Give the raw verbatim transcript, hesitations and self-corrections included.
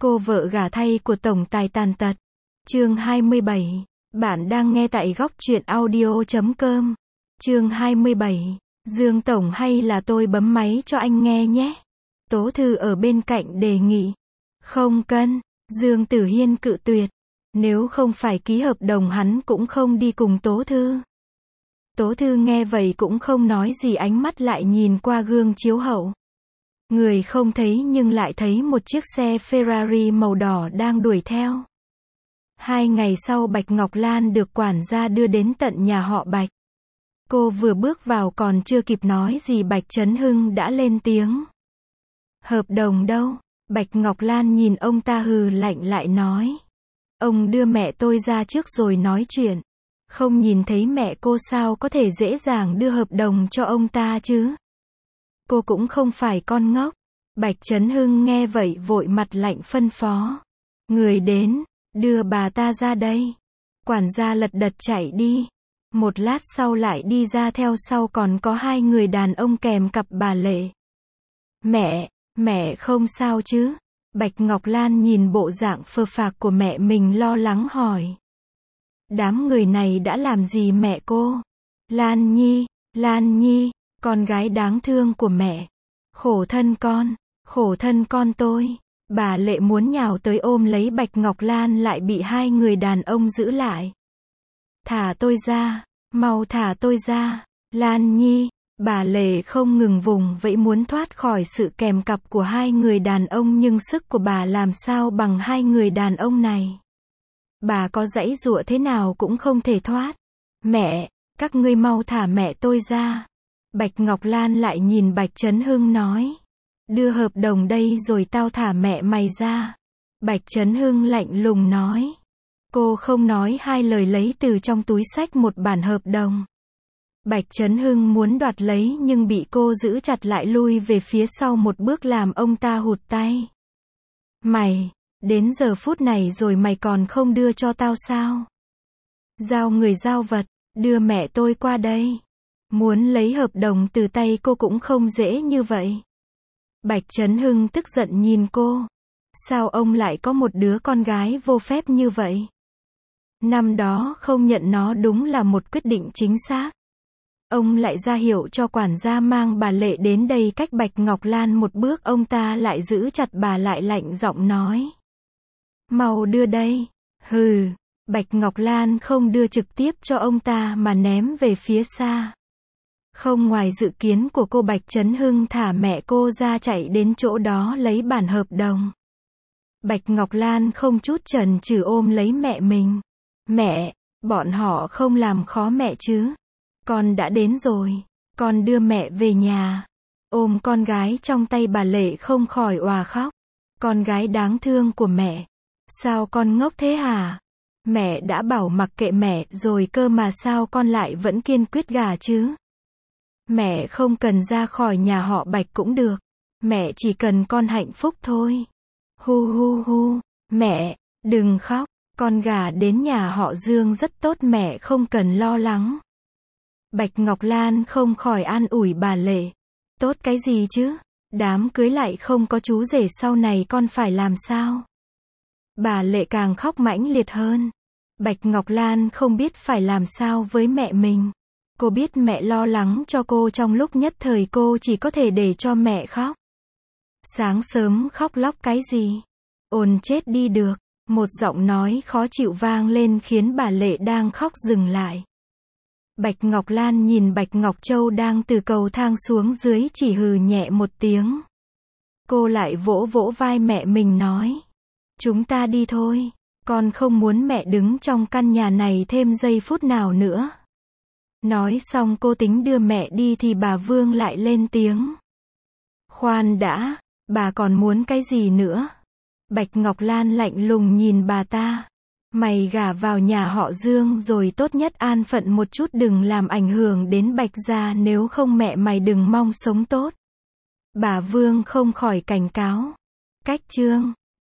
Cô vợ gả thay của tổng tài tàn tật. Chương hai mươi bảy. Bạn đang nghe tại góc truyện audio chấm com. Chương hai mươi bảy. Dương tổng hay là tôi bấm máy cho anh nghe nhé. Tố Thư ở bên cạnh đề nghị. Không cần. Dương Tử Hiên cự tuyệt. Nếu không phải ký hợp đồng hắn cũng không đi cùng Tố Thư. Tố Thư nghe vậy cũng không nói gì, ánh mắt lại nhìn qua gương chiếu hậu. Người không thấy nhưng lại thấy một chiếc xe Ferrari màu đỏ đang đuổi theo. Hai ngày sau Bạch Ngọc Lan được quản gia đưa đến tận nhà họ Bạch. Cô vừa bước vào còn chưa kịp nói gì Bạch Chấn Hưng đã lên tiếng. Hợp đồng đâu? Bạch Ngọc Lan nhìn ông ta hừ lạnh lại nói. Ông đưa mẹ tôi ra trước rồi nói chuyện. Không nhìn thấy mẹ cô sao có thể dễ dàng đưa hợp đồng cho ông ta chứ? Cô cũng không phải con ngốc. Bạch Chấn Hưng nghe vậy vội mặt lạnh phân phó. Người đến, đưa bà ta ra đây. Quản gia lật đật chạy đi. Một lát sau lại đi ra, theo sau còn có hai người đàn ông kèm cặp bà Lệ. Mẹ, mẹ không sao chứ? Bạch Ngọc Lan nhìn bộ dạng phờ phạc của mẹ mình lo lắng hỏi. Đám người này đã làm gì mẹ cô? Lan Nhi, Lan Nhi, con gái đáng thương của mẹ. Khổ thân con, khổ thân con tôi. Bà Lệ muốn nhào tới ôm lấy Bạch Ngọc Lan lại bị hai người đàn ông giữ lại. Thả tôi ra, mau thả tôi ra. Lan Nhi, bà Lệ không ngừng vùng vẫy muốn thoát khỏi sự kèm cặp của hai người đàn ông, nhưng sức của bà làm sao bằng hai người đàn ông này. Bà có giãy giụa thế nào cũng không thể thoát. Mẹ, các ngươi mau thả mẹ tôi ra. Bạch Ngọc Lan lại nhìn Bạch Chấn Hưng nói. Đưa hợp đồng đây rồi tao thả mẹ mày ra. Bạch Chấn Hưng lạnh lùng nói. Cô không nói hai lời lấy từ trong túi xách một bản hợp đồng. Bạch Chấn Hưng muốn đoạt lấy nhưng bị cô giữ chặt lại, lui về phía sau một bước làm ông ta hụt tay. Mày, đến giờ phút này rồi mày còn không đưa cho tao sao? Giao người giao vật, đưa mẹ tôi qua đây. Muốn lấy hợp đồng từ tay cô cũng không dễ như vậy. Bạch Chấn Hưng tức giận nhìn cô. Sao ông lại có một đứa con gái vô phép như vậy? Năm đó không nhận nó đúng là một quyết định chính xác. Ông lại ra hiệu cho quản gia mang bà Lệ đến đây, cách Bạch Ngọc Lan một bước ông ta lại giữ chặt bà lại, lạnh giọng nói. Mau đưa đây. Hừ, Bạch Ngọc Lan không đưa trực tiếp cho ông ta mà ném về phía xa. Không ngoài dự kiến của cô, Bạch Chấn Hưng thả mẹ cô ra chạy đến chỗ đó lấy bản hợp đồng. Bạch Ngọc Lan không chút chần chừ ôm lấy mẹ mình. Mẹ, bọn họ không làm khó mẹ chứ? Con đã đến rồi, con đưa mẹ về nhà. Ôm con gái trong tay, bà Lệ không khỏi òa khóc. Con gái đáng thương của mẹ. Sao con ngốc thế hả? Mẹ đã bảo mặc kệ mẹ rồi cơ mà sao con lại vẫn kiên quyết gả chứ? Mẹ không cần ra khỏi nhà họ Bạch cũng được. Mẹ chỉ cần con hạnh phúc thôi. Hu hu hu, mẹ, đừng khóc. Con gả đến nhà họ Dương rất tốt, mẹ không cần lo lắng. Bạch Ngọc Lan không khỏi an ủi bà Lệ. Tốt cái gì chứ? Đám cưới lại không có chú rể, sau này con phải làm sao? Bà Lệ càng khóc mãnh liệt hơn. Bạch Ngọc Lan không biết phải làm sao với mẹ mình. Cô biết mẹ lo lắng cho cô, trong lúc nhất thời cô chỉ có thể để cho mẹ khóc. Sáng sớm khóc lóc cái gì? Ồn chết đi được. Một giọng nói khó chịu vang lên khiến bà Lệ đang khóc dừng lại. Bạch Ngọc Lan nhìn Bạch Ngọc Châu đang từ cầu thang xuống dưới, chỉ hừ nhẹ một tiếng. Cô lại vỗ vỗ vai mẹ mình nói. Chúng ta đi thôi. Con không muốn mẹ đứng trong căn nhà này thêm giây phút nào nữa. Nói xong cô tính đưa mẹ đi thì bà Vương lại lên tiếng. Khoan đã, bà còn muốn cái gì nữa? Bạch Ngọc Lan lạnh lùng nhìn bà ta. Mày gả vào nhà họ Dương rồi tốt nhất an phận một chút, đừng làm ảnh hưởng đến Bạch gia, nếu không mẹ mày đừng mong sống tốt. Bà Vương không khỏi cảnh cáo. Cách chương